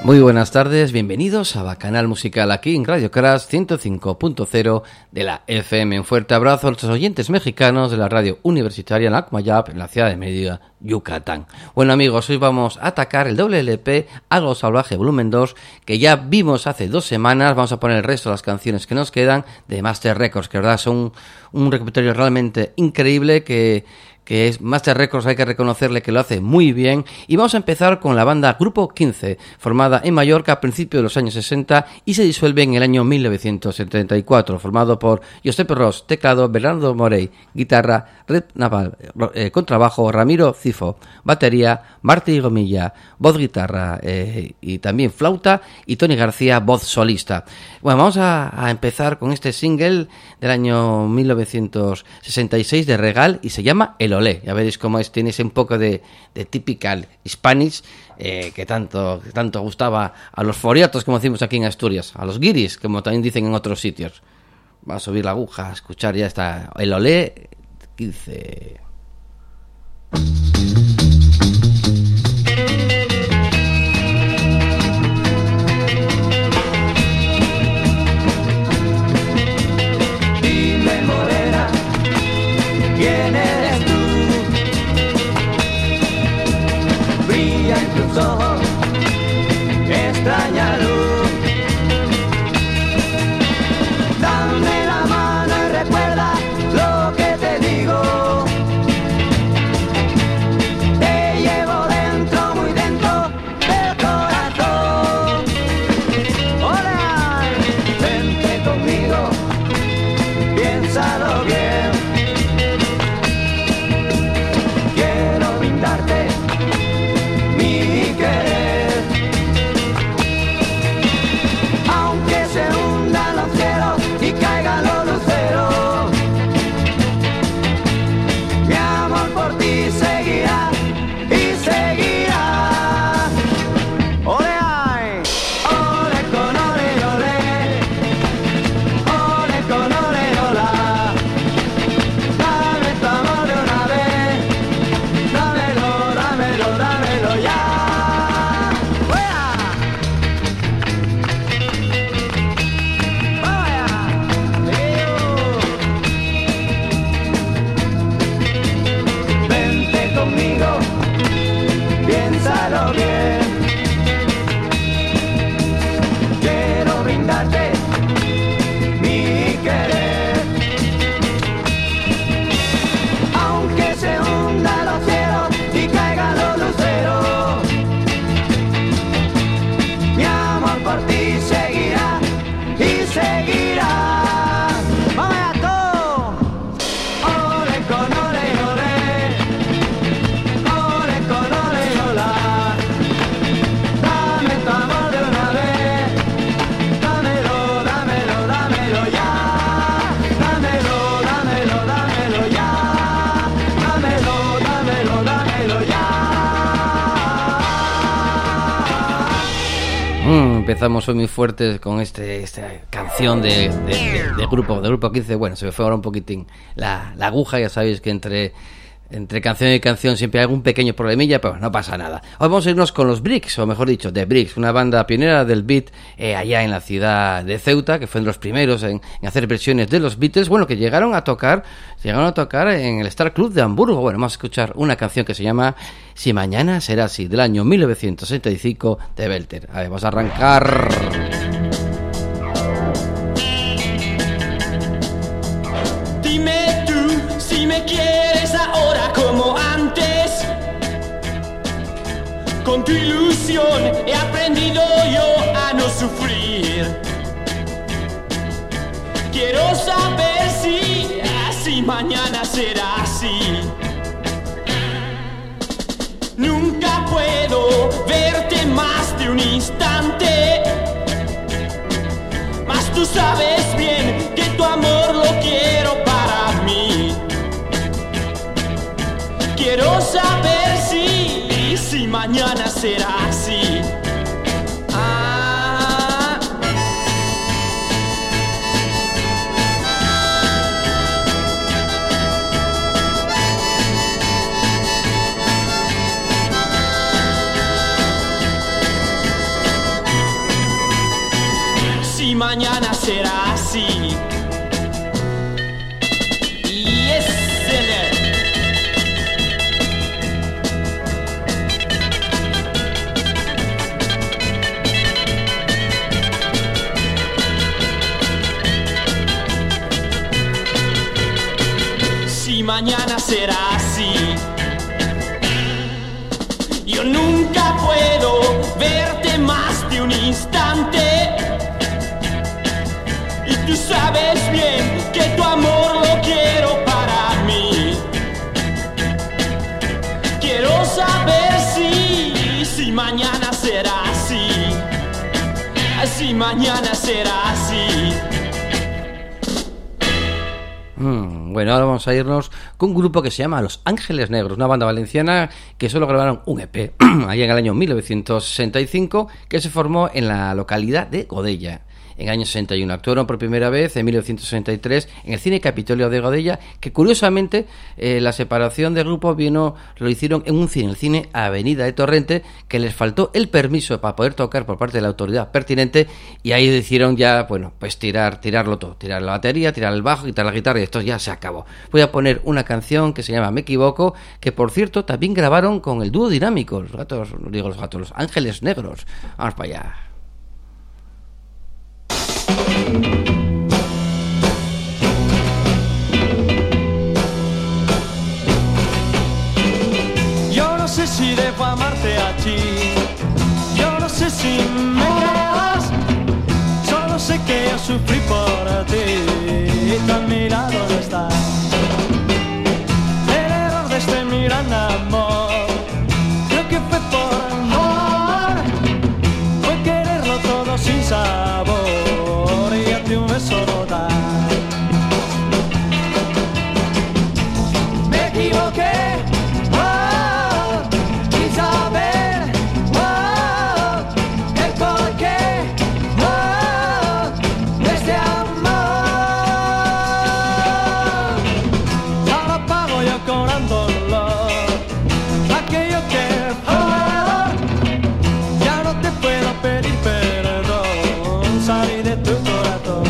Muy buenas tardes, bienvenidos a Bacanal Musical aquí en Radio Crash 105.0 de la FM. Un fuerte abrazo a nuestros oyentes mexicanos de la radio universitaria en Acmayap, en la ciudad de Mérida, Yucatán. Bueno amigos, hoy vamos a atacar el doble LP Algo Salvaje Volumen 2, que ya vimos hace 2 semanas. Vamos a poner el resto de las canciones que nos quedan de Master Records, que verdad son un repertorio realmente increíble que es Master Records, hay que reconocerle que lo hace muy bien. Y vamos a empezar con la banda Grupo 15, formada en Mallorca a principios de los años 60 y se disuelve en el año 1974, formado por Josep Ros, teclado, Bernardo Morey, guitarra, Red Naval, contrabajo, Ramiro Cifo, batería, Martí Gomilla, voz guitarra y también flauta, y Tony García, voz solista. Bueno, vamos a empezar con este single del año 1966 de Regal y se llama El Olé. Ya veréis cómo es, tiene ese un poco de typical Spanish que tanto gustaba a los foriatos, como decimos aquí en Asturias, a los guiris, como también dicen en otros sitios. Va a subir la aguja, a escuchar ya está El Olé 15. Ojos, extraña luz. Dame la mano y recuerda lo que te digo. Te llevo dentro, muy dentro del corazón. Hola, vente conmigo, piénsalo bien. Quiero brindarte Empezamos hoy muy fuertes con esta canción de grupo 15. Bueno, se me fue ahora un poquitín la aguja. Ya sabéis que entre canción y canción siempre hay algún pequeño problemilla, pero no pasa nada. Hoy vamos a irnos con los Bricks, o mejor dicho, The Bricks, una banda pionera del beat allá en la ciudad de Ceuta, que fueron los primeros en hacer versiones de los Beatles. Bueno, que llegaron a tocar en el Star Club de Hamburgo. Bueno, vamos a escuchar una canción que se llama Si Mañana Será Así, del año 1965 de Belter. A ver, vamos a arrancar. Dime tú si me quieres ahora como antes. Con tu ilusión he aprendido yo a no sufrir. Quiero saber si mañana será así. Nunca puedo verte más de un instante, mas tú sabes bien que tu amor lo quiero para mí. Quiero saber si mañana será así. mañana será así. Y si mañana será así, yo nunca puedo verte más de un instante. Y tú sabes bien que tu amor lo quiero para mí. Quiero saber si mañana será así. Si mañana será así. Bueno, ahora vamos a irnos con un grupo que se llama Los Ángeles Negros, una banda valenciana que solo grabaron un EP allá en el año 1965, que se formó en la localidad de Godella. En el año 61 actuaron por primera vez en 1963 en el Cine Capitolio de Godella, que curiosamente la separación del grupo lo hicieron en un cine, el Cine Avenida de Torrente, que les faltó el permiso para poder tocar por parte de la autoridad pertinente, y ahí decidieron ya, bueno, pues tirarlo todo, tirar la batería, tirar el bajo, quitar la guitarra, y esto ya se acabó. Voy a poner una canción que se llama Me Equivoco, que por cierto también grabaron con el dúo dinámico, Los Ángeles Negros. Vamos para allá. Yo no sé si debo amarte a ti, yo no sé si me quedas, solo sé que yo sufrí por ti y tú a mi lado no estás. El error de este mi gran amor, creo que fue por amor, fue quererlo todo sin sabor. Un beso no da. Me equivoqué, oh, sin saber, oh, el porqué, oh, de este amor. Ahora pago yo cobrando aquello que ya no te puedo pedir perdón, salí de tu corazón.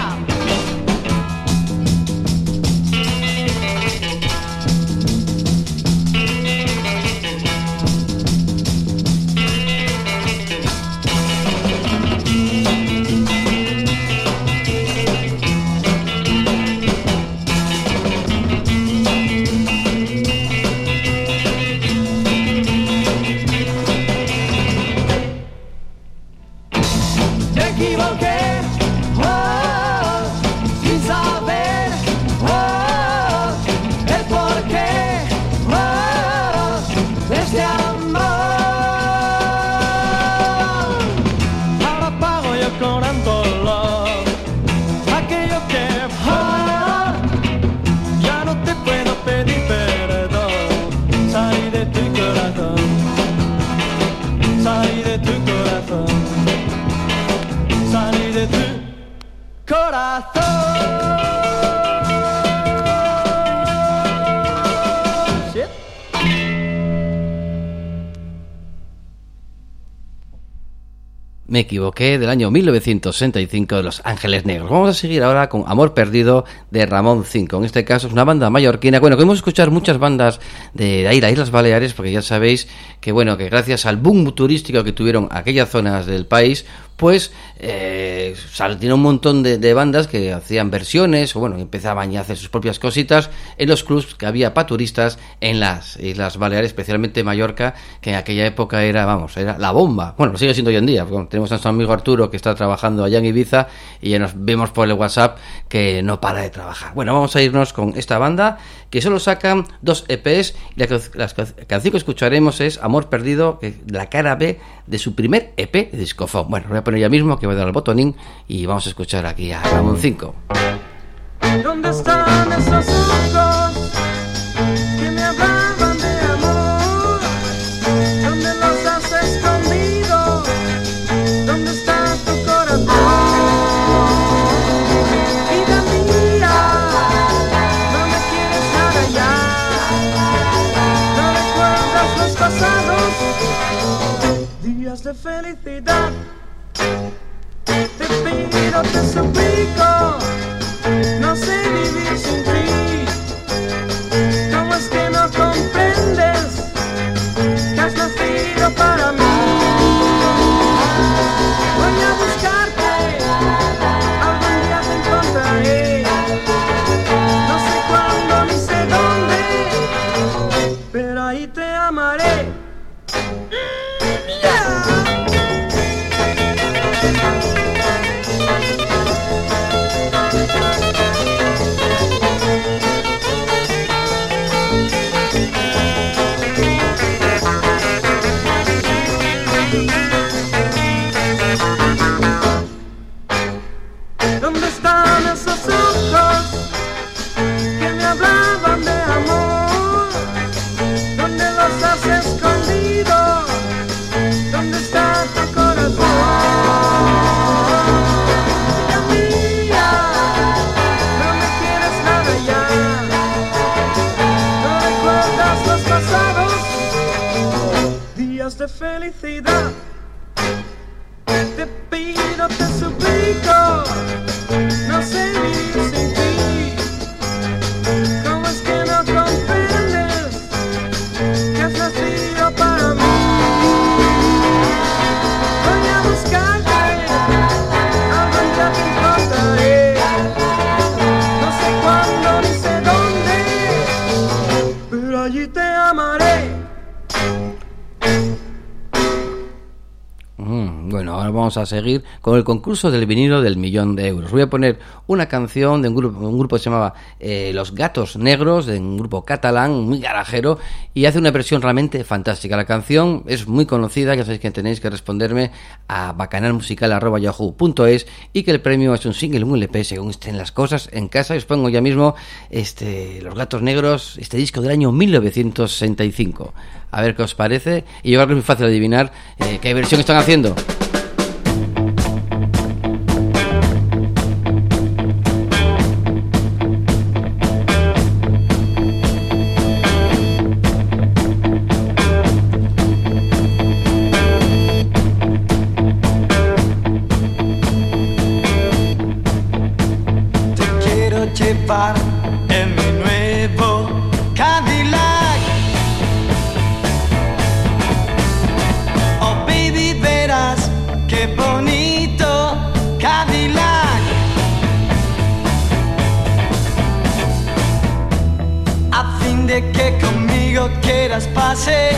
Me equivoqué, del año 1965 de Los Ángeles Negros. Vamos a seguir ahora con Amor Perdido de Ramón 5. En este caso es una banda mallorquina. Bueno, queremos escuchar muchas bandas de ahí, las Islas Baleares, porque ya sabéis que, bueno, que gracias al boom turístico que tuvieron aquellas zonas del país, pues tiene un montón de bandas que hacían versiones, o bueno, empezaban ya a hacer sus propias cositas en los clubs que había para turistas en las Islas Baleares, especialmente Mallorca, que en aquella época era la bomba. Bueno, sigue siendo hoy en día, porque tenemos a nuestro amigo Arturo que está trabajando allá en Ibiza y ya nos vemos por el WhatsApp que no para de trabajar. Bueno, vamos a irnos con esta banda que solo sacan 2 EPs, y la canción que escucharemos es Amor Perdido, la cara B de su primer EP de Discofón. Bueno, voy a poner ya mismo, que voy a dar al botonín y vamos a escuchar aquí a Ramón 5. ¿Dónde están esos ojos que me hablaban de amor? ¿Dónde los has escondido? ¿Dónde está tu corazón? Vida mía, no me quieres nada ya. No recuerdas los pasados días de felicidad. Te pido pido, te suplico, no sé vivir sin ti. ¿Cómo es que no comprendes que has nacido para mí? Voy a buscarte, algún día te encontraré. No sé cuándo ni sé dónde, pero ahí te amaré. ¿Dónde están esos ojos que me hablaban de amor? ¿Dónde los has escondido? ¿Dónde está tu corazón? Vida mía, no me quieres nada ya. No recuerdas los pasados días de felicidad. Te pido, te suplico, no sé vivir sin ti. ¿Cómo es que no comprendes que has nacido para mí? Voy a buscarte, algún día te encontraré. No sé cuándo ni sé dónde, pero allí te amaré. Bueno, ahora vamos a seguir con el concurso del vinilo del 1.000.000 de euros. Voy a poner una canción de un grupo que se llamaba Los Gatos Negros, de un grupo catalán, muy garajero, y hace una versión realmente fantástica. La canción es muy conocida, ya sabéis que tenéis que responderme a bacanalmusical@yahoo.es, y que el premio es un single, un LP, según estén las cosas en casa. Y os pongo ya mismo Los Gatos Negros, este disco del año 1965. A ver qué os parece, y yo creo que es muy fácil adivinar qué versión están haciendo. Te quiero llevar en mi nuevo Cadillac. Oh baby, verás qué bonito Cadillac. A fin de que conmigo quieras pasear.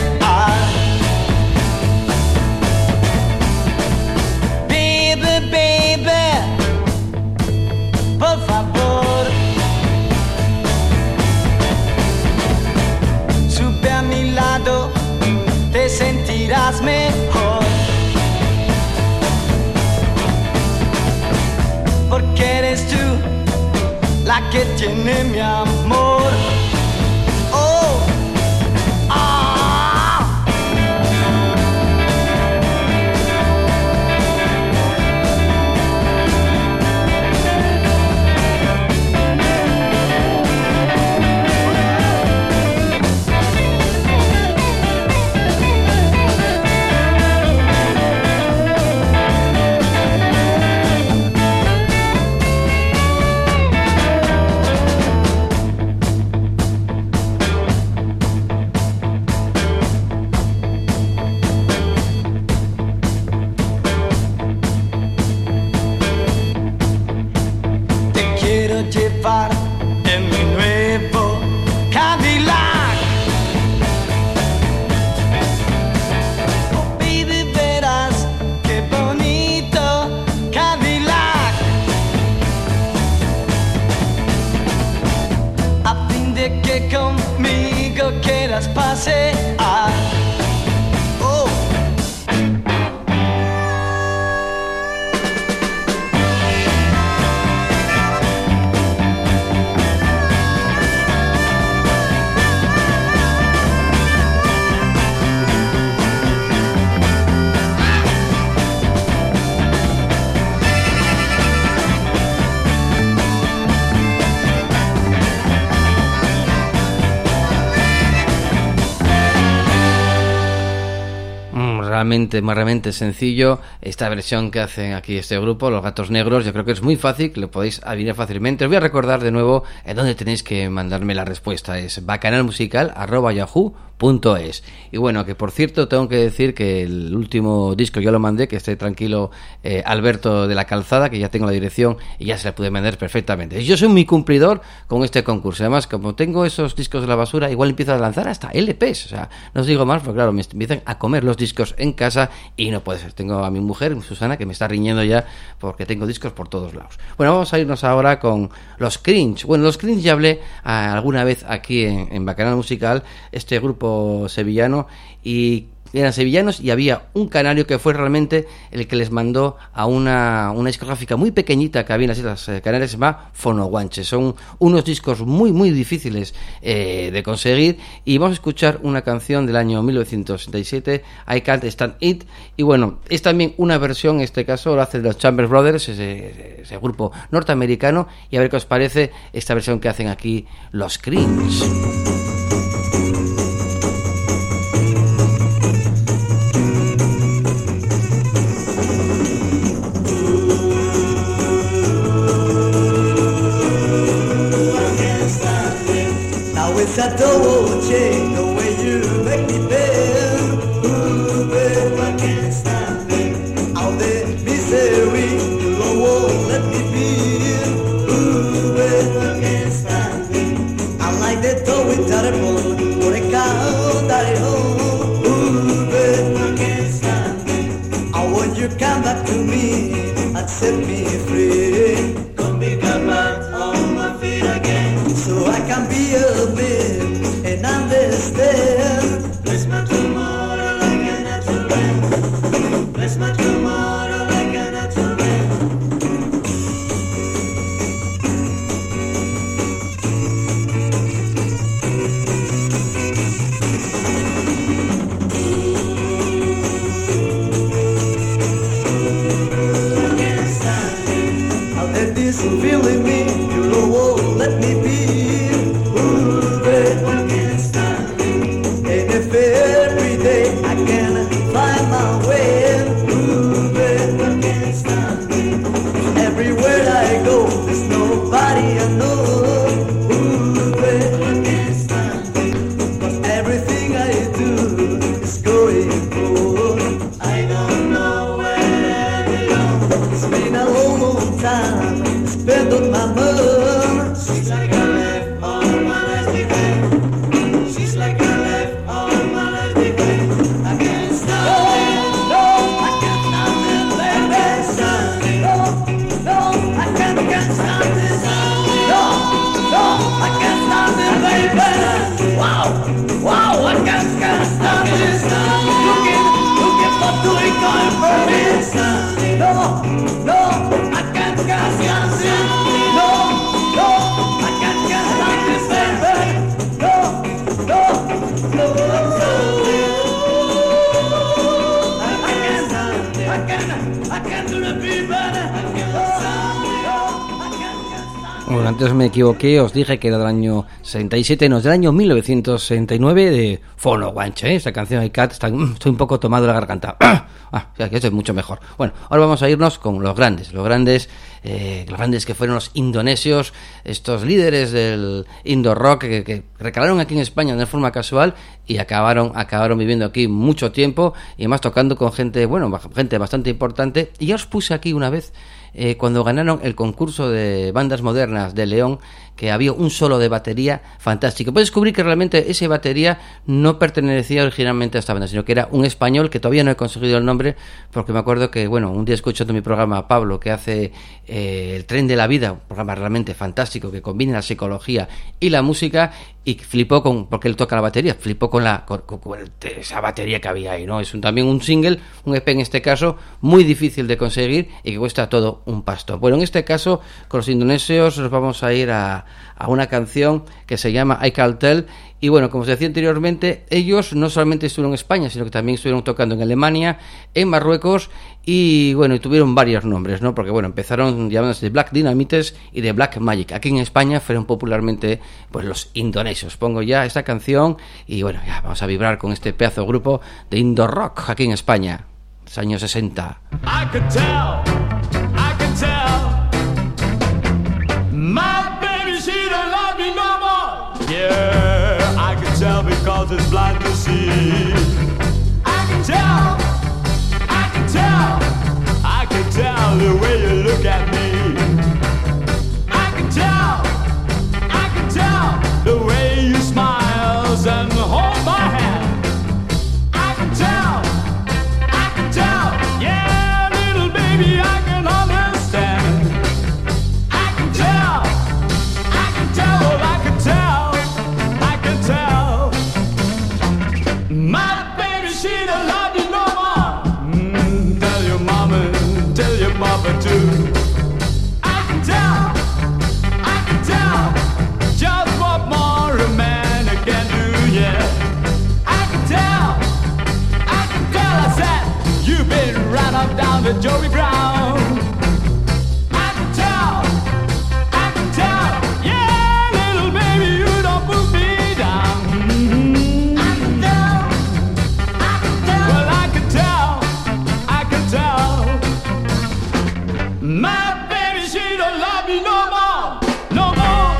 Baby, baby, por favor, sube a mi lado, te sentirás mejor. Porque eres tú la que tiene mi amor. Oh, ah. realmente sencillo. Esta versión que hacen aquí este grupo, Los Gatos Negros, yo creo que es muy fácil, que lo podéis adivinar fácilmente. Os voy a recordar de nuevo en dónde tenéis que mandarme la respuesta. Es bacanalmusical@yahoo.es. Y bueno, que por cierto tengo que decir que el último disco yo lo mandé, que esté tranquilo, Alberto de la Calzada, que ya tengo la dirección y ya se la pude mandar perfectamente. Yo soy muy cumplidor con este concurso. Además, como tengo esos discos de la basura, igual empiezo a lanzar hasta LPs. O sea, no os digo más, porque claro, me empiezan a comer los discos en casa y no puede ser. Tengo a mi mujer, Susana, que me está riñendo ya porque tengo discos por todos lados. Bueno, vamos a irnos ahora con los Cringe. Bueno, los Cringe ya hablé alguna vez aquí en Bacanal Musical, este grupo sevillano, y eran sevillanos y había un canario que fue realmente el que les mandó a una discográfica muy pequeñita que había en las Islas Canarias, se llama Fonoguanche. Son unos discos muy difíciles de conseguir, y vamos a escuchar una canción del año 1967, I Can't Stand It, y bueno, es también una versión, en este caso lo hace los Chambers Brothers, ese grupo norteamericano, y a ver qué os parece esta versión que hacen aquí los Cringe. It's a double chain, the way you make me bend. Ooh, babe, I can't stand it. All the misery, you won't let me be. Ooh, babe, I can't stand it. I like the dough with terrible, for a cow that I own. Ooh, babe, I can't stand it. I want you come back to me and set me free. Come become back on my feet again, so I can be a man and understand. Bless my tomorrow like a natural man. Bless my tomorrow like a natural man. I can't stand it. I'll let this feeling me. You know won't let me be. Bueno, antes me equivoqué, os dije que era del año 67, no, es del año 1969 de Fonoguanche, esta canción I Can't, estoy un poco tomado la garganta. Que esto es mucho mejor. Bueno, ahora vamos a irnos con los grandes que fueron los indonesios, estos líderes del indo rock que recalaron aquí en España de forma casual y acabaron viviendo aquí mucho tiempo, y además tocando con gente bastante importante. Y ya os puse aquí una vez, cuando ganaron el concurso de bandas modernas de León, que había un solo de batería fantástico. Puedes descubrir que realmente ese batería no pertenecía originalmente a esta banda, sino que era un español que todavía no he conseguido el nombre, porque me acuerdo que, un día escuchando mi programa Pablo, que hace El Tren de la Vida, un programa realmente fantástico que combina la psicología y la música, y flipó porque él toca la batería, flipó con esa batería que había ahí, ¿no? Es también un single, un EP en este caso, muy difícil de conseguir y que cuesta todo un pasto. Bueno, en este caso, con los indonesios nos vamos a ir a a una canción que se llama I Can't Tell. Y bueno, como os decía anteriormente, ellos no solamente estuvieron en España, sino que también estuvieron tocando en Alemania, en Marruecos, y bueno, y tuvieron varios nombres, ¿no? Porque bueno, empezaron llamándose Black Dynamites y de Black Magic. Aquí en España fueron popularmente pues los indonesios. Pongo ya esta canción y bueno, ya vamos a vibrar con este pedazo de grupo de Indo Rock aquí en España, los años 60. I could tell, my baby, she don't love me no more. Yeah, I can tell because it's blind to see. I can tell the way you look at me. I can tell the way you smile and hold my hand. I can tell, yeah, little baby, I can understand. I can tell, well, I can tell. My baby, she don't love you no more. Tell your mama, tell your papa too. I can tell, just what more a man can do, yeah. I can tell, I said, you've been right up down to Joey Brown. I can tell, yeah, little baby, you don't put me down. I can tell, well, I can tell, my baby, she don't love me no more, no more.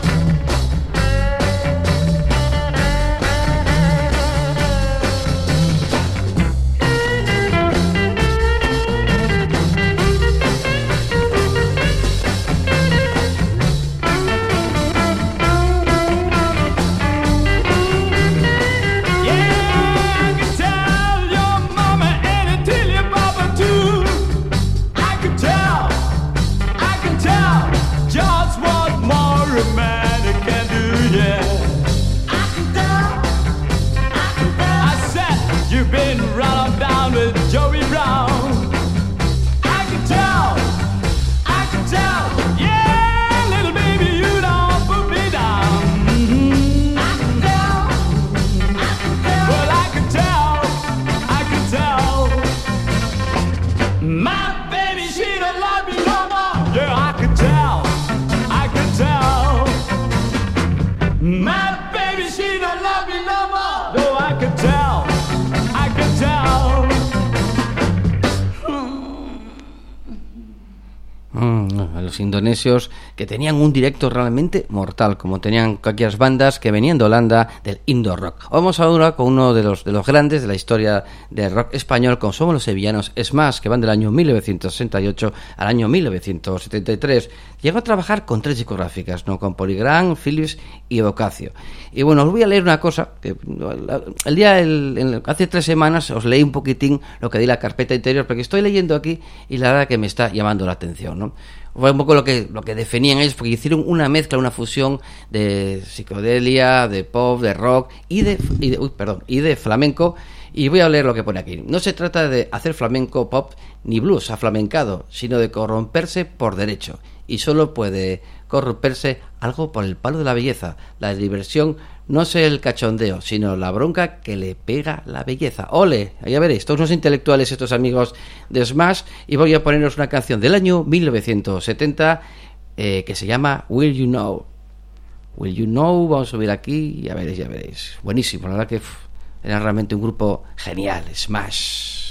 Joey Brown. I can tell, yeah, little baby, you don't put me down. I can tell, well, I can tell, my baby, she don't love me no more. Yeah, I can tell, my baby, she don't love me no more. No, I can tell. A los indonesios que tenían un directo realmente mortal, como tenían aquellas bandas que venían de Holanda del Indo Rock. Vamos ahora con uno de los grandes de la historia del rock español, como somos los sevillanos Smash, que van del año 1968 al año 1973. Llegó a trabajar con 3 discográficas, ¿no? Con Polygram, Philips y Evocacio. Y bueno, os voy a leer una cosa que hace 3 semanas os leí un poquitín lo que di la carpeta interior, porque estoy leyendo aquí y la verdad que me está llamando la atención, ¿no? Fue un poco lo que definían ellos, porque hicieron una mezcla, una fusión de psicodelia, de pop, de rock y de flamenco. Y voy a leer lo que pone aquí. No se trata de hacer flamenco, pop ni blues aflamencado, sino de corromperse por derecho. Y solo puede corromperse algo por el palo de la belleza. La diversión no es el cachondeo, sino la bronca que le pega la belleza. ¡Ole! Ya veréis, todos los intelectuales, estos amigos de Smash. Y voy a poneros una canción del año 1970 que se llama Will You Know. Will You Know, vamos a subir aquí y ya veréis. Buenísimo, la verdad que era realmente un grupo genial, Smash.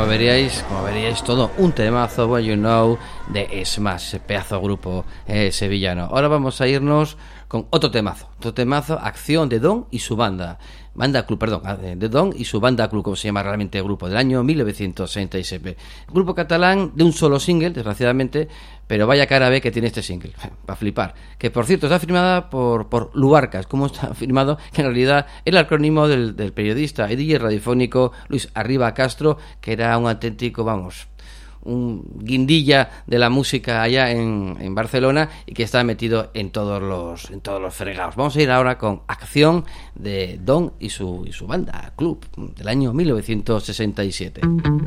veríais, todo un temazo, When You Know, de Smash, ese pedazo de grupo sevillano. Ahora vamos a irnos con otro temazo, Acción de Don y su banda club, de Don y su banda club, como se llama realmente el grupo, del año 1967. Grupo catalán de un solo single, desgraciadamente, pero vaya cara B que tiene este single, para flipar. Que por cierto está firmada por Luarcas, como está firmado, que en realidad es el acrónimo del periodista y DJ radiofónico Luis Arriba Castro, que era un auténtico, un guindilla de la música allá en Barcelona y que está metido en todos los fregados. Vamos a ir ahora con Acción de Don y su banda club del año 1967.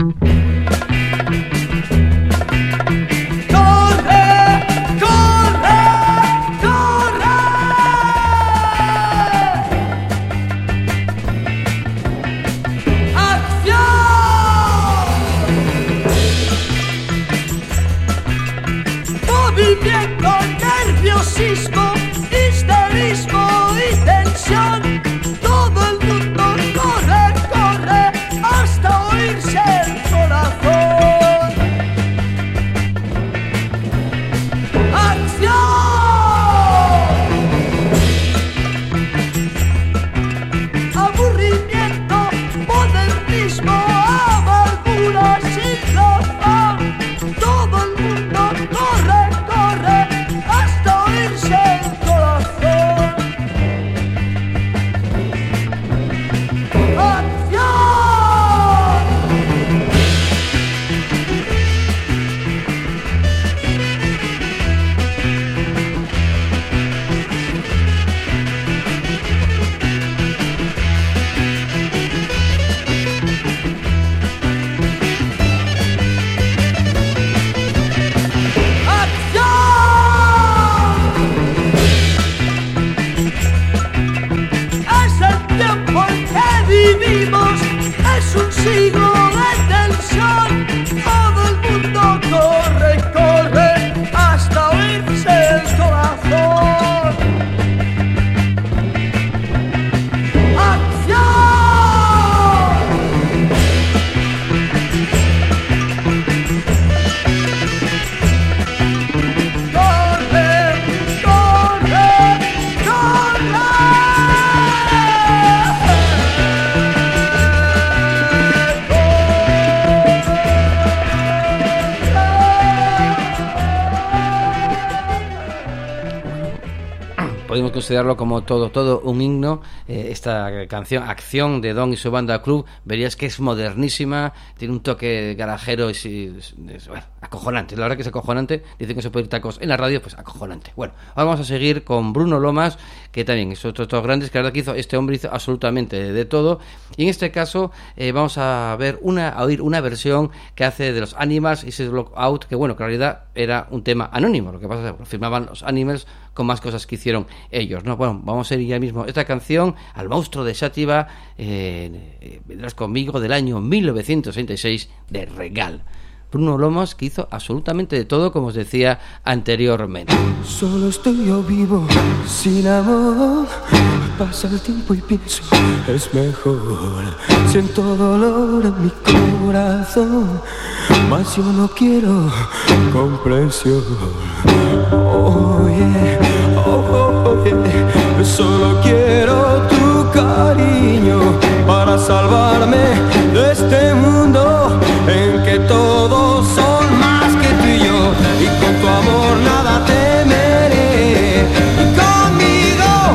Nerviosismo, histerismo y tensión. Todo el mundo corre hasta oírse el corazón. ¡Acción! Aburrimiento, modernismo, amargura sin razón. Todo el mundo corre hasta oírse el corazón. ¡Acción! Es un siglo de tensión. Todo el mundo corre hasta oírse el corazón. ¡Acción! Podemos considerarlo como todo un himno. Esta canción, Acción de Don y su banda club, verías que es modernísima, tiene un toque garajero y acojonante. La verdad que es acojonante. Dicen que se puede ir tacos en la radio, pues acojonante. Bueno, ahora vamos a seguir con Bruno Lomas, que también es otro de los grandes, que la verdad que este hombre hizo absolutamente de todo. Y en este caso vamos a oír una versión que hace de los Animals, Is It Block Out, que bueno, que en realidad era un tema anónimo. Lo que pasa es que firmaban los Animals con más cosas que hicieron ellos, ¿no? Bueno, vamos a ir ya mismo esta canción al monstruo de Xàtiva, vendrás conmigo, del año 1966, de Regal. Bruno Lomas, que hizo absolutamente de todo, como os decía anteriormente. Solo estoy yo vivo, sin amor. Pasa el tiempo y pienso, es mejor. Siento dolor en mi corazón, mas yo no quiero comprensión. Oh yeah, oh yeah. Solo quiero tu cariño para salvarme de este mundo en que todos son más que tú y yo, y con tu amor nada temeré. Y conmigo,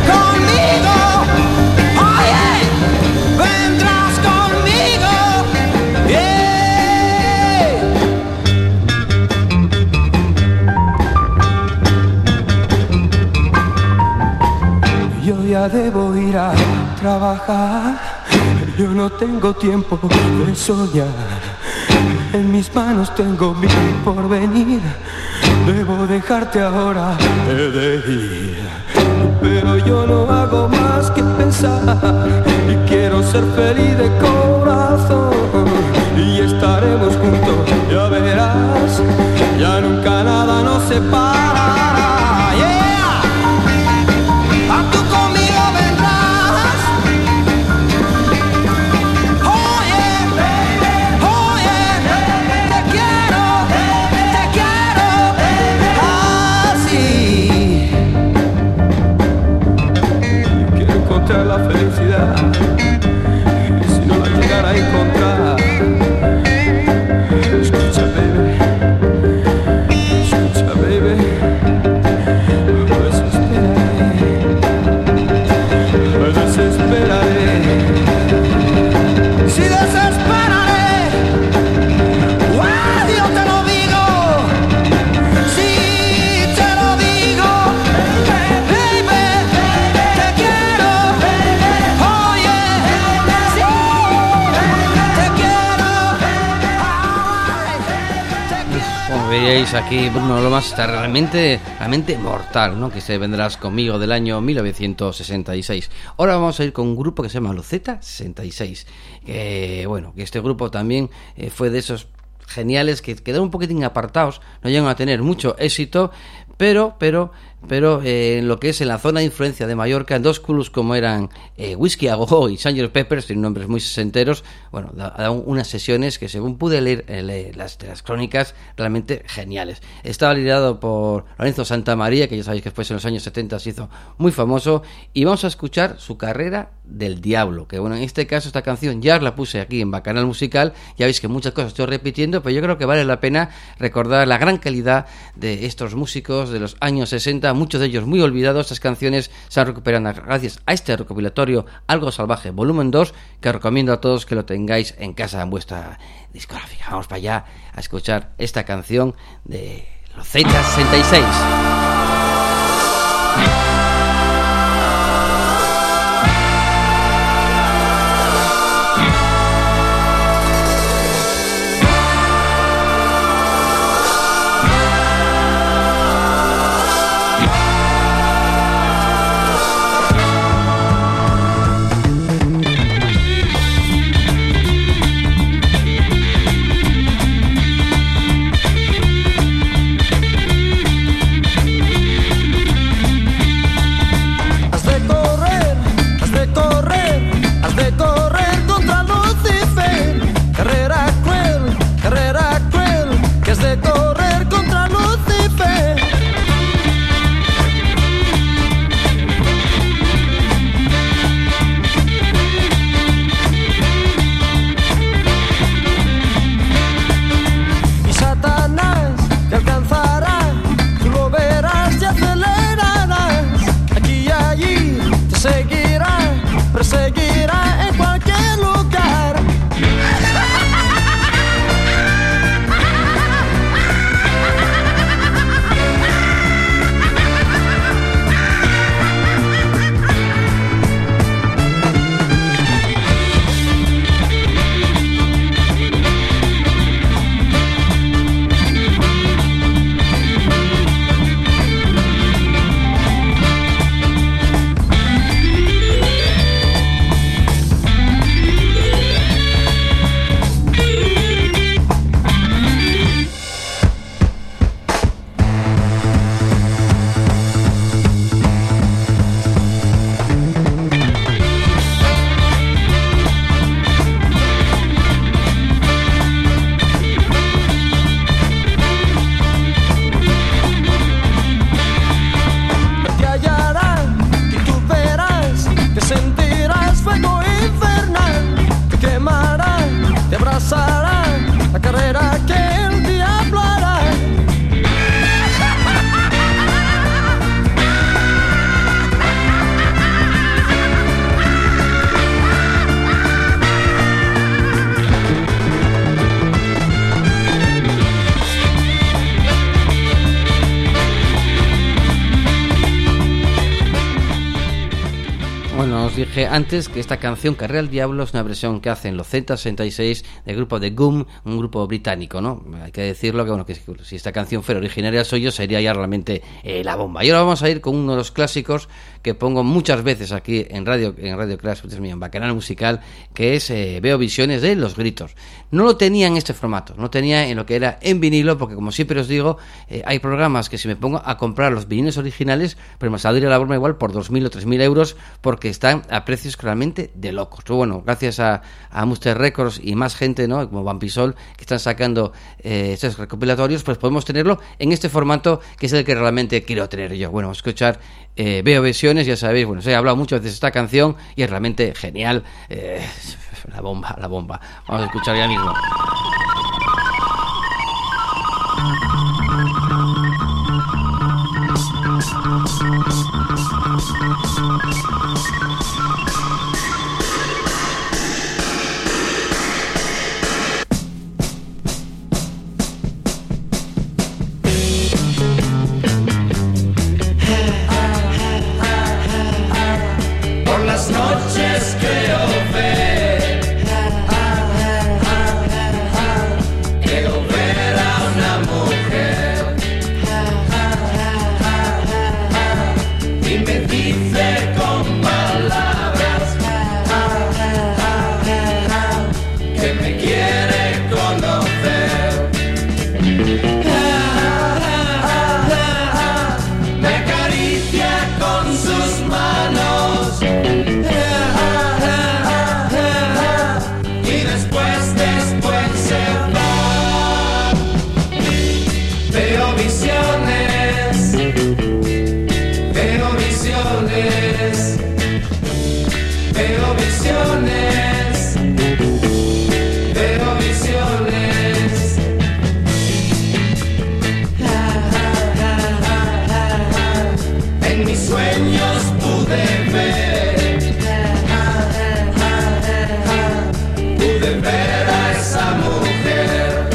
oye, vendrás conmigo, yeah. Yo ya debo ir a trabajar, yo no tengo tiempo de soñar. En mis manos tengo mi porvenir. Debo dejarte ahora, he de ir. Pero yo no hago más que pensar y quiero ser feliz de corazón. Y estaremos juntos, ya verás. Ya nunca nada nos separará. Yeah. A tú conmigo vendrás. Oh yeah, baby. Oh la felicidad. Y si no la llegara a encontrar, escucha, baby, pues desesperaré. Si desesperaré, yo te lo digo, si te lo digo, baby, te quiero, oye, sí, te quiero, Como veréis aquí, Bruno Lomas está realmente mortal, ¿no? Que se vendrás conmigo del año 1966. Ahora vamos a ir con un grupo que se llama Los Z66. Bueno, que este grupo también fue de esos geniales que quedaron un poquitín apartados, no llegan a tener mucho éxito, pero en lo que es en la zona de influencia de Mallorca, en dos clubs como eran Whisky a Go y Sgt. Peppers, tienen nombres muy sesenteros, bueno, daban unas sesiones que según pude leer las crónicas, realmente geniales. Estaba liderado por Lorenzo Santamaría, que ya sabéis que después en los años 70 se hizo muy famoso, y vamos a escuchar su carrera del diablo, que bueno, en este caso esta canción ya la puse aquí en Bacanal Musical, ya veis que muchas cosas estoy repitiendo, pero yo creo que vale la pena recordar la gran calidad de estos músicos de los años 60, muchos de ellos muy olvidados. Estas canciones se han recuperado gracias a este recopilatorio Algo Salvaje volumen 2, que recomiendo a todos que lo tengáis en casa en vuestra discográfica. Vamos para allá a escuchar esta canción de los Z66. Dije antes que esta canción Carrera al Diablo es una versión que hacen los Z66 del grupo de Gum, un grupo británico, ¿no? Hay que decirlo que bueno, que si esta canción fuera originaria suyo sería ya realmente la bomba. Y ahora vamos a ir con uno de los clásicos que pongo muchas veces aquí en Radio Crash, en Bacanal Musical, que es Veo Visiones de Los Gritos. No lo tenía en este formato, no tenía en lo que era en vinilo, porque como siempre os digo, hay programas que si me pongo a comprar los vinilos originales, pues me saldría la broma igual por 2.000 o 3.000 euros, porque están a precios realmente de locos. Pero bueno, gracias a Muster Records y más gente, ¿no?, como Vampisol, que están sacando estos recopilatorios, pues podemos tenerlo en este formato que es el que realmente quiero tener yo. Bueno, vamos a escuchar Veo Visiones, ya sabéis, bueno, os he hablado muchas veces de esta canción y es realmente genial. La bomba. Vamos a escuchar ya mismo. Por las noches creo ver a una mujer y me dice con palabras que me quiere conocer. Me acaricia con sus manos y después se va. Veo visiones, veo visiones, veo visiones, veo visiones. En mis sueños pude ver a esa mujer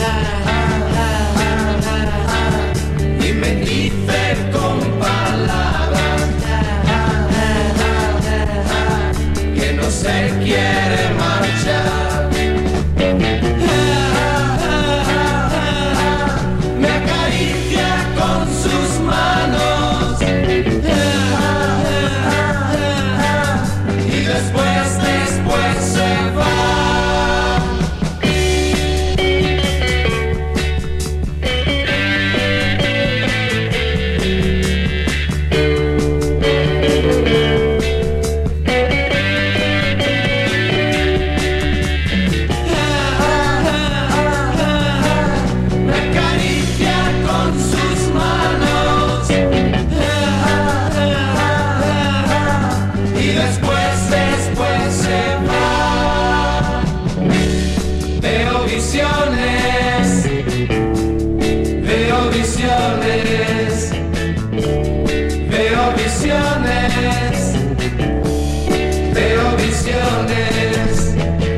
y me dice con palabras que no se quiere marchar. Me acaricia con sus manos y después se va. Me acaricia con sus manos y después se va. Veo visiones, veo visiones, veo visiones, veo visiones.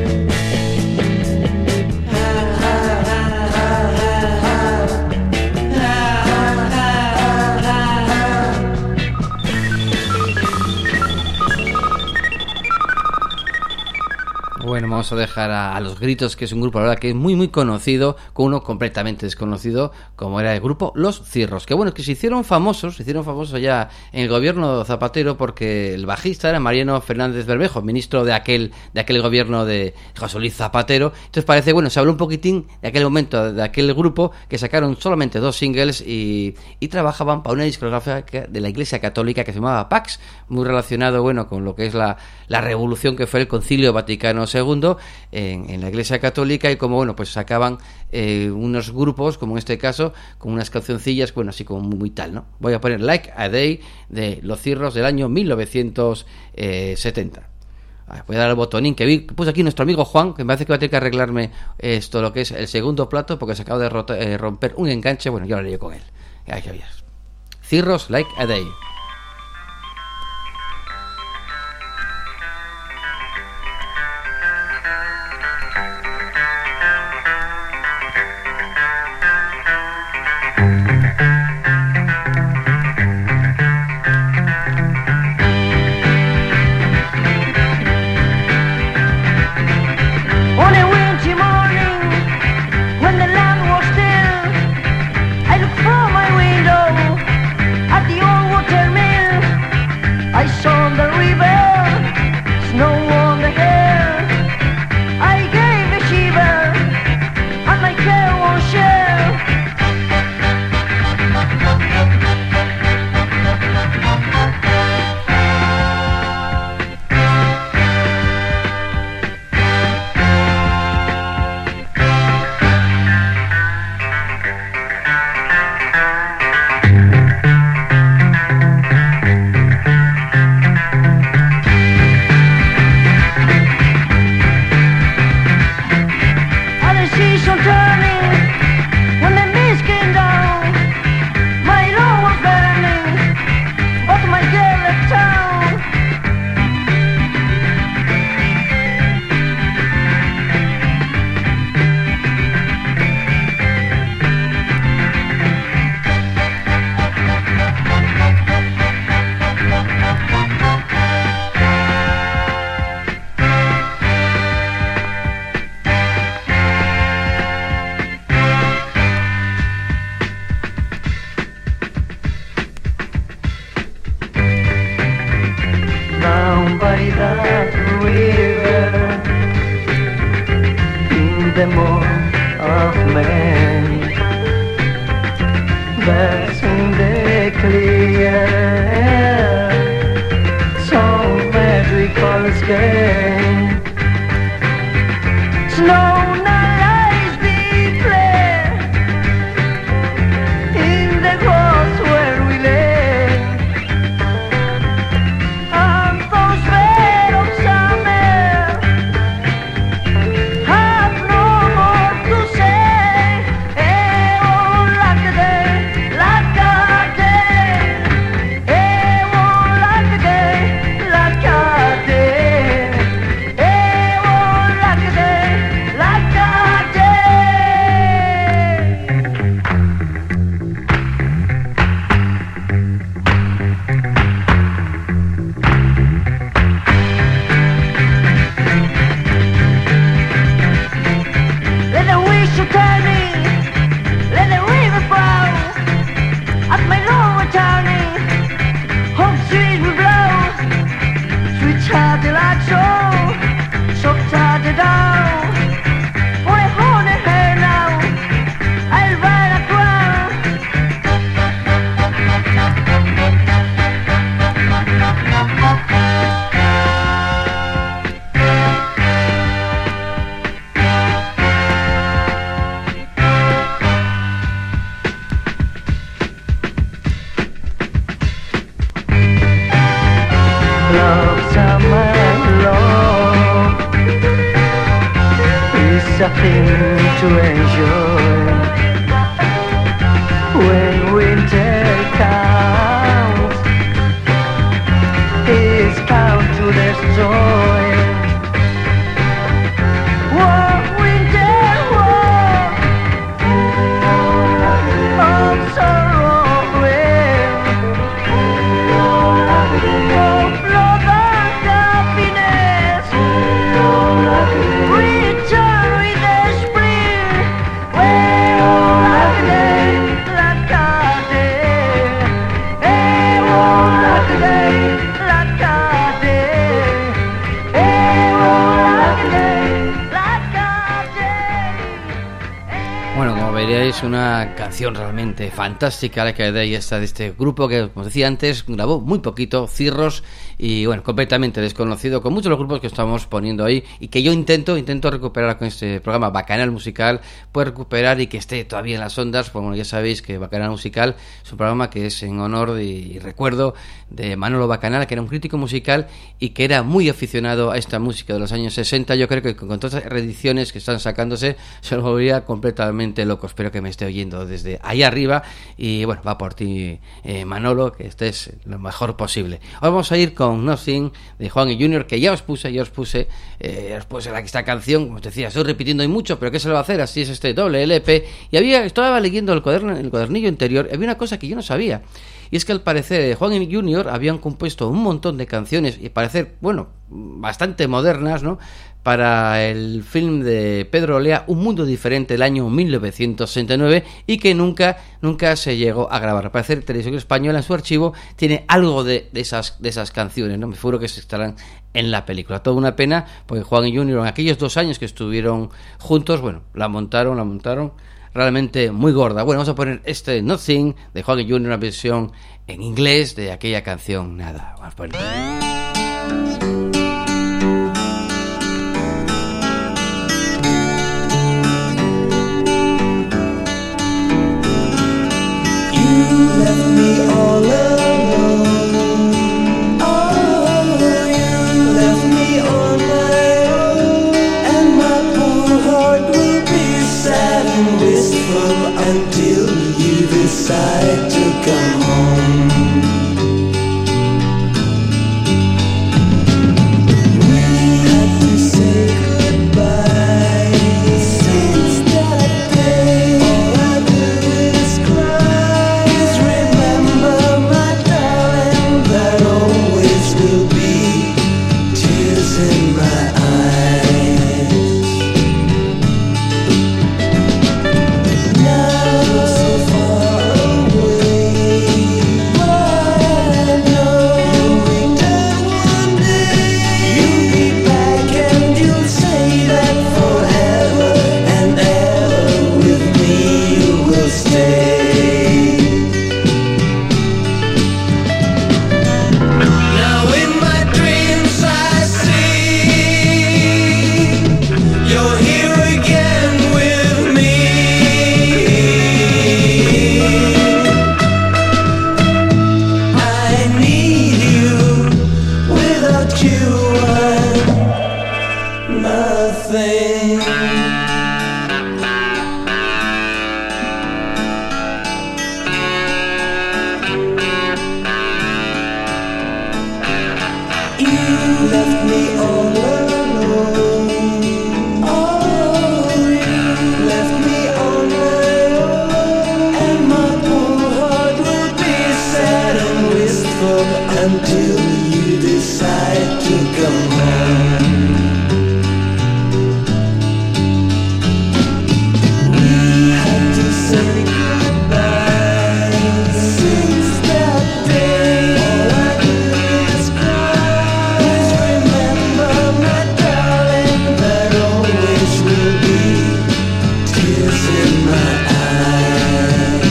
Bueno, vamos a dejar a Los Gritos, que es un grupo, la verdad, que es muy muy conocido, con uno completamente desconocido, como era el grupo Los Cirros. Que bueno, que se hicieron famosos ya en el gobierno Zapatero, porque el bajista era Mariano Fernández Bermejo, ministro de aquel gobierno de José Luis Zapatero. Entonces parece, bueno, se habló un poquitín de aquel momento, de aquel grupo, que sacaron solamente 2 singles y trabajaban para una discográfica de la Iglesia Católica que se llamaba Pax, muy relacionado, bueno, con lo que es la revolución que fue el Concilio Vaticano II en la Iglesia Católica, y como bueno, pues sacaban unos grupos, como en este caso, con unas cancioncillas, bueno, así como muy tal, ¿no? Voy a poner Like a Day de Los Cirros del año 1970. Voy a dar al botonín que puso aquí nuestro amigo Juan, que me parece que va a tener que arreglarme esto, lo que es el segundo plato, porque se acaba de romper un enganche. Bueno, yo hablaré con él. Cirros, Like a Day. On a wintry morning, when the land was still, I looked from my window at the old hotel the moon of men. Birds in the clear air, so magical sky. Snow now lies declare in the groves where we lay, and those fair of summer have no more to say. Oh, like a day, like a day. Oh, like a day, like a day. Oh, like a day, like a day. Let the wind tell me, let the river flow, at my lower turning, home sweet will blow, sweet-hearted like so, soft-hearted down, for a honey hair now, I'll ride a crown. Love, summer love is a thing to enjoy. When winter comes, it's come to destroy. War, winter, war, of sorrow, of love and happiness, return with the spring. Well, like a day, like a day. Oh, like a day, like a day. Oh, like a day, like a day. Bueno, como veréis, una canción realmente fantástica, la que hay esta de este grupo que, como decía antes, grabó muy poquito, Cirros, y bueno, completamente desconocido, con muchos de los grupos que estamos poniendo ahí, y que yo intento recuperar con este programa Bacanal Musical, pues recuperar y que esté todavía en las ondas, pues bueno, ya sabéis que Bacanal Musical es un programa que es en honor y recuerdo de Manolo Bacanal, que era un crítico musical y que era muy aficionado a esta música de los años 60. Yo creo que con todas las reediciones que están sacándose se lo volvería completamente loco. Espero que me esté oyendo desde ahí arriba y bueno, va por ti, Manolo, que estés lo mejor posible. Hoy vamos a ir con Nothing de Juan y Junior, que ya os puse esta canción, como os decía, estoy repitiendo hoy mucho, pero ¿qué se lo va a hacer? Así es este doble LP. Y estaba leyendo el cuadernillo interior, había una cosa que yo no sabía. Y es que al parecer Juan y Junior habían compuesto un montón de canciones y parecer, bueno, bastante modernas, ¿no?, para el film de Pedro Olea, Un Mundo Diferente, del año 1969, y que nunca se llegó a grabar. Al parecer Televisión Española en su archivo tiene algo de esas canciones, ¿no? Me figuro que se estarán en la película. Toda una pena, porque Juan y Junior en aquellos 2 años que estuvieron juntos, bueno, la montaron realmente muy gorda. Bueno, vamos a poner este Nothing de Juan y Junior, una versión en inglés de aquella canción. Nada, vamos a poner. Left me all alone. Oh, you left me on my own, and my poor heart will be sad and wistful until you decide to come home. left me all alone. Oh, you left me on my own, and my poor heart will be sad and wistful until you decide to come home. We had to say goodbye since that day. All I do is cry. Please remember, my darling, there always will be tears in my eyes.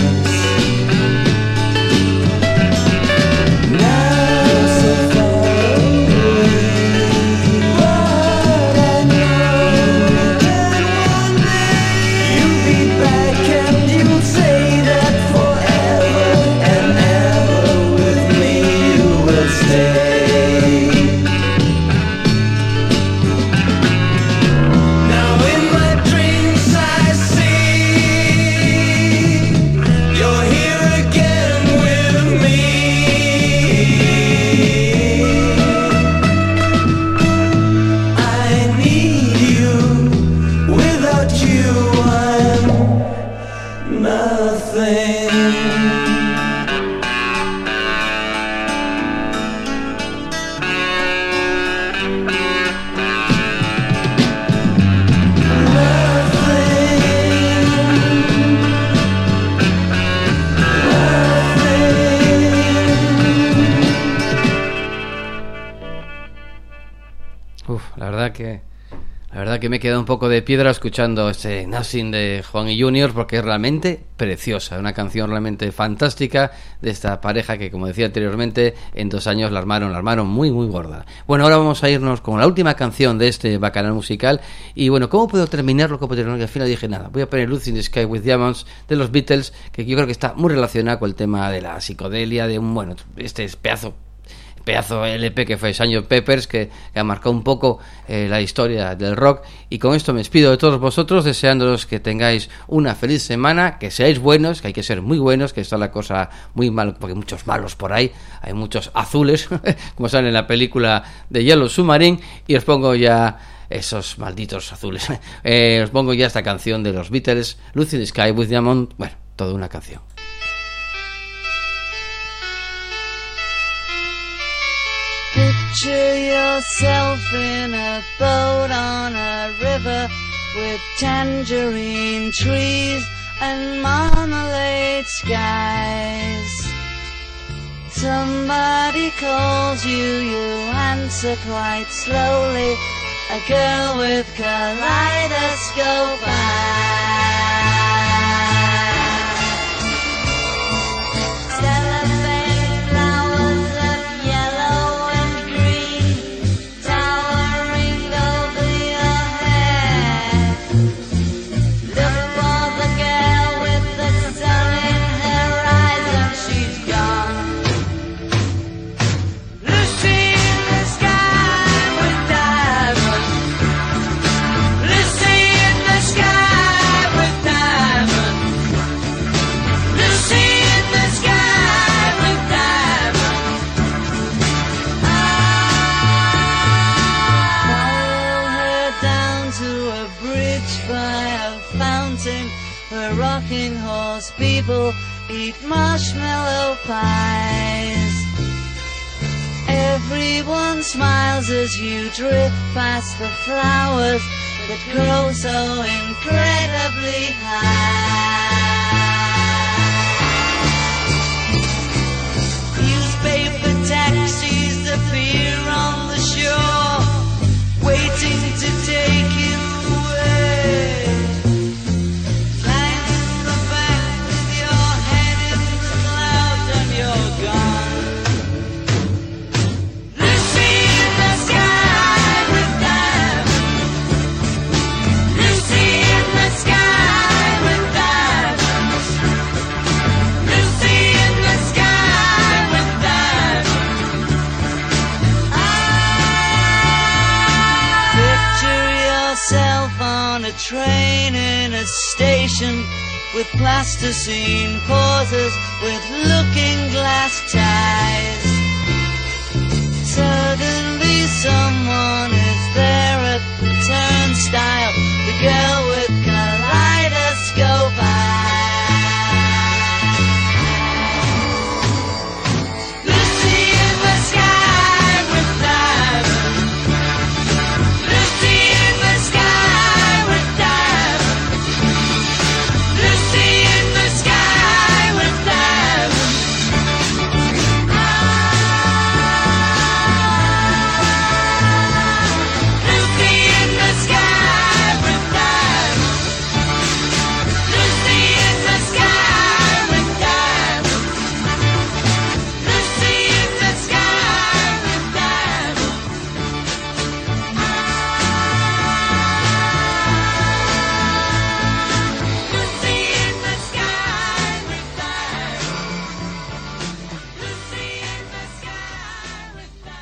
Now so far away, but I know that one day you'll be back and you'll say that forever and ever with me you will stay. Now in my dreams I see you're here again with me. I need you. Without you I'm nothing. La verdad que me he quedado un poco de piedra escuchando ese Nothing de Juan y Junior, porque es realmente preciosa, una canción realmente fantástica de esta pareja que, como decía anteriormente, en 2 años la armaron muy muy gorda. Bueno, ahora vamos a irnos con la última canción de este bacanal musical. Y bueno, ¿cómo puedo terminarlo? Al final dije nada, voy a poner Lucy in the Sky with Diamonds de los Beatles, que yo creo que está muy relacionado con el tema de la psicodelia, de un, bueno, este pedazo LP que fue Sgt. Pepper's, que ha marcado un poco la historia del rock. Y con esto me despido de todos vosotros, deseándoos que tengáis una feliz semana, que seáis buenos, que hay que ser muy buenos, que está la cosa muy mal, porque hay muchos malos por ahí, hay muchos azules, como sale en la película de Yellow Submarine. Y os pongo ya esos malditos azules, os pongo ya esta canción de los Beatles, Lucy in the Sky with Diamonds. Bueno, toda una canción. Picture yourself in a boat on a river with tangerine trees and marmalade skies. Somebody calls you, you answer quite slowly. A girl with kaleidoscope eyes. Cellophane flowers of yellow and green towering over your head. Look for the girl with the sun in her eyes and she's gone. Lucy in the sky with diamonds. Lucy in the sky with diamonds. Lucy in the sky with diamonds. Follow her down to a bridge by a fountain where rocking horse people eat marshmallow pies. Everyone smiles as you drift past the flowers that grow so incredibly high. Newspaper taxis appear on the shore, waiting to take you away. Lying in the back with your head in the clouds and you're gone. Lucy in the sky with diamonds. Lucy in the sky with diamonds. Lucy in the sky with diamonds. Picture yourself on a train in a station with plasticine pauses with looking glass ties. Suddenly some